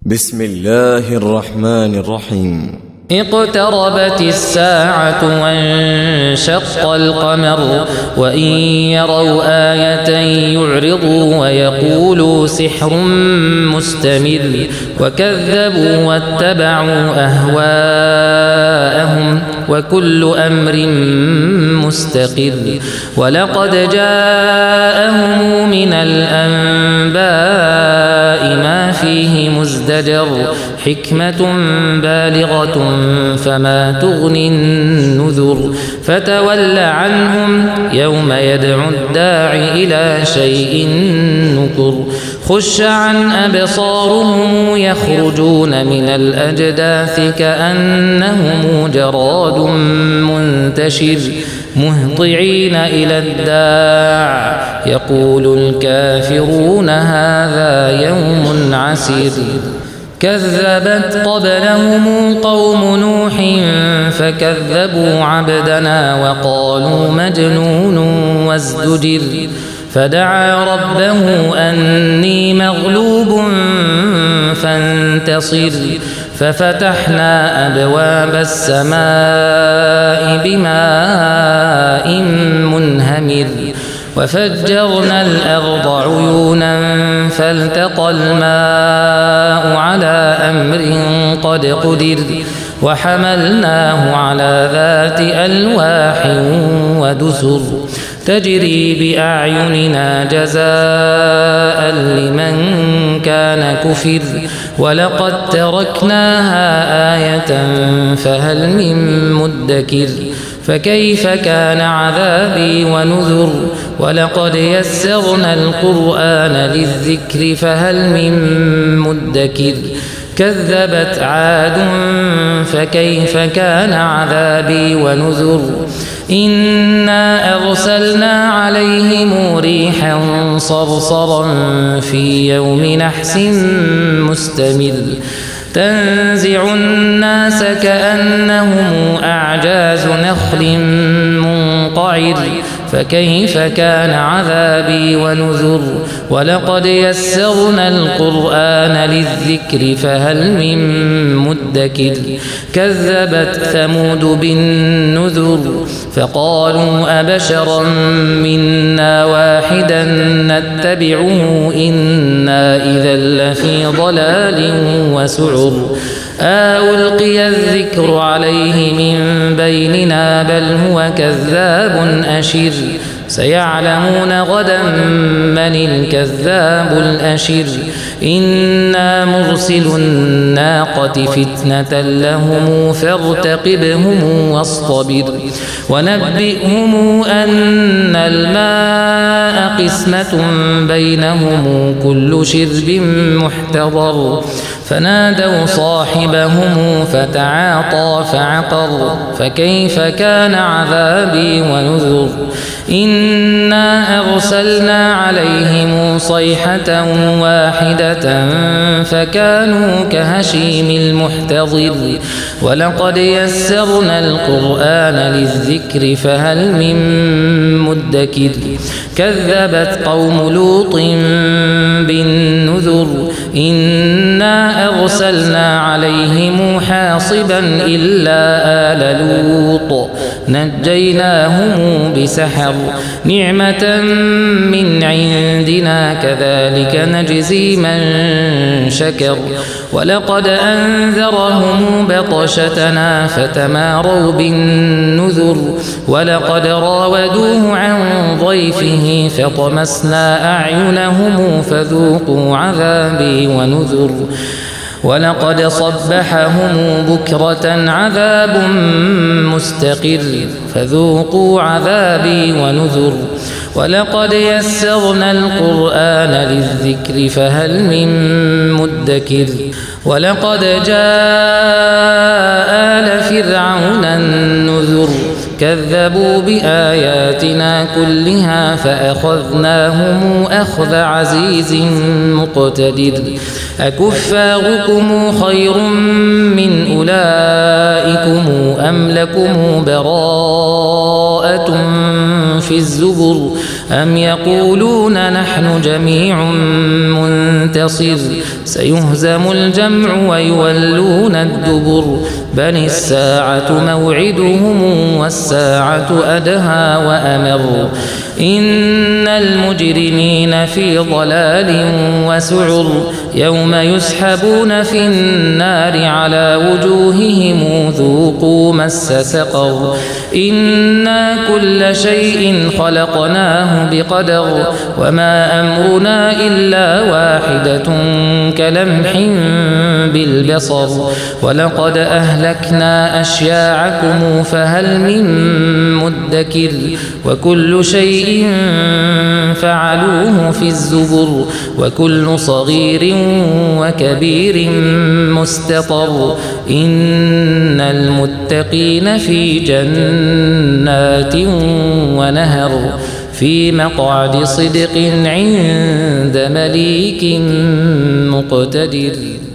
بسم الله الرحمن الرحيم. اقتربت الساعة وانشق القمر وإن يروا آية يعرضوا ويقولوا سحر مستمر وكذبوا واتبعوا أهواءهم وكل أمر مستقر ولقد جاءهم من الأنباء ما فيه مزدجر حكمة بالغة فما تغني النذر فتول عنهم يوم يدعو الداع إلى شيء نكر خش عن أبصارهم يخرجون من الأجداث كأنهم جراد منتشر مهطعين إلى الداع يقول الكافرون هذا يوم عسير كذبت قبلهم قوم نوح فكذبوا عبدنا وقالوا مجنون وازدجر فدعا ربه أني مغلوب فانتصر ففتحنا أبواب السماء بماء منهمر وفجرنا الأرض عيونا فالتقى الماء على أمر قد قدر وحملناه على ذات ألواح ودسر تجري بأعيننا جزاء لمن كان كفر ولقد تركناها آية فهل من مدكر فكيف كان عذابي ونذر ولقد يسرنا القرآن للذكر فهل من مدكر كذبت عاد فكيف كان عذابي ونذر إنا أرسلنا عليهم ريحا صرصرا في يوم نحس مستمر تنزع الناس كأنهم أعجاز نخل منقعر فكيف كان عذابي ونذر ولقد يسرنا القرآن للذكر فهل من مدكر كذبت ثمود بالنذر فقالوا أبشرا منا واحدا نتبعه إنا إذا لفي ضلال وسعر ألقي الذكر عليه من بيننا بل هو كذاب أشر سيعلمون غدا من الكذاب الأشر إنا مرسل الناقة فتنة لهم فارتقبهم واصطبر ونبئهم أن الماء قسمة بينهم كل شرب محتضر فنادوا صاحبهم فتعاطى فعقر فكيف كان عذابي ونذر إنا أرسلنا عليهم صيحة واحدة فكانوا كهشيم المحتضر ولقد يسرنا القرآن للذكر فهل من مدكر كذبت قوم لوط بالنذر إنا أرسلنا عليهم حاصبا إلا آل لوط نجيناهم بسحر نعمة من عندنا كذلك نجزي من شكر ولقد أنذرهم بطشتنا فتماروا بالنذر ولقد راودوه عن ضيفه فطمسنا أعينهم فذوقوا عذابي ونذر ولقد صبحهم بكرة عذاب مستقر فذوقوا عذابي ونذر ولقد يسرنا القرآن للذكر فهل من مدكر ولقد جاء آل فرعون النذر كذبوا بآياتنا كلها فأخذناهم أخذ عزيز مقتدر أكفاركم خير من أولئكم أم لكم براءة في الزبر أم يقولون نحن جميع منتصر سيهزم الجمع ويولون الدبر بل الساعة موعدهم والساعة أدهى وأمر إن المجرمين في ضلال وسعر يوم يسحبون في النار على وجوههم ذوقوا مس سقر إنا كل شيء خلقناه بقدر وما أمرنا إلا واحدة كلمح بالبصر ولقد أهلكنا أشياعكم فهل من مدكر وكل شيء فعلوه في الزبر وكل صغير وكبير مستطر إن المتقين في جنات ونهر في مقعد صدق عند مليك مقتدر.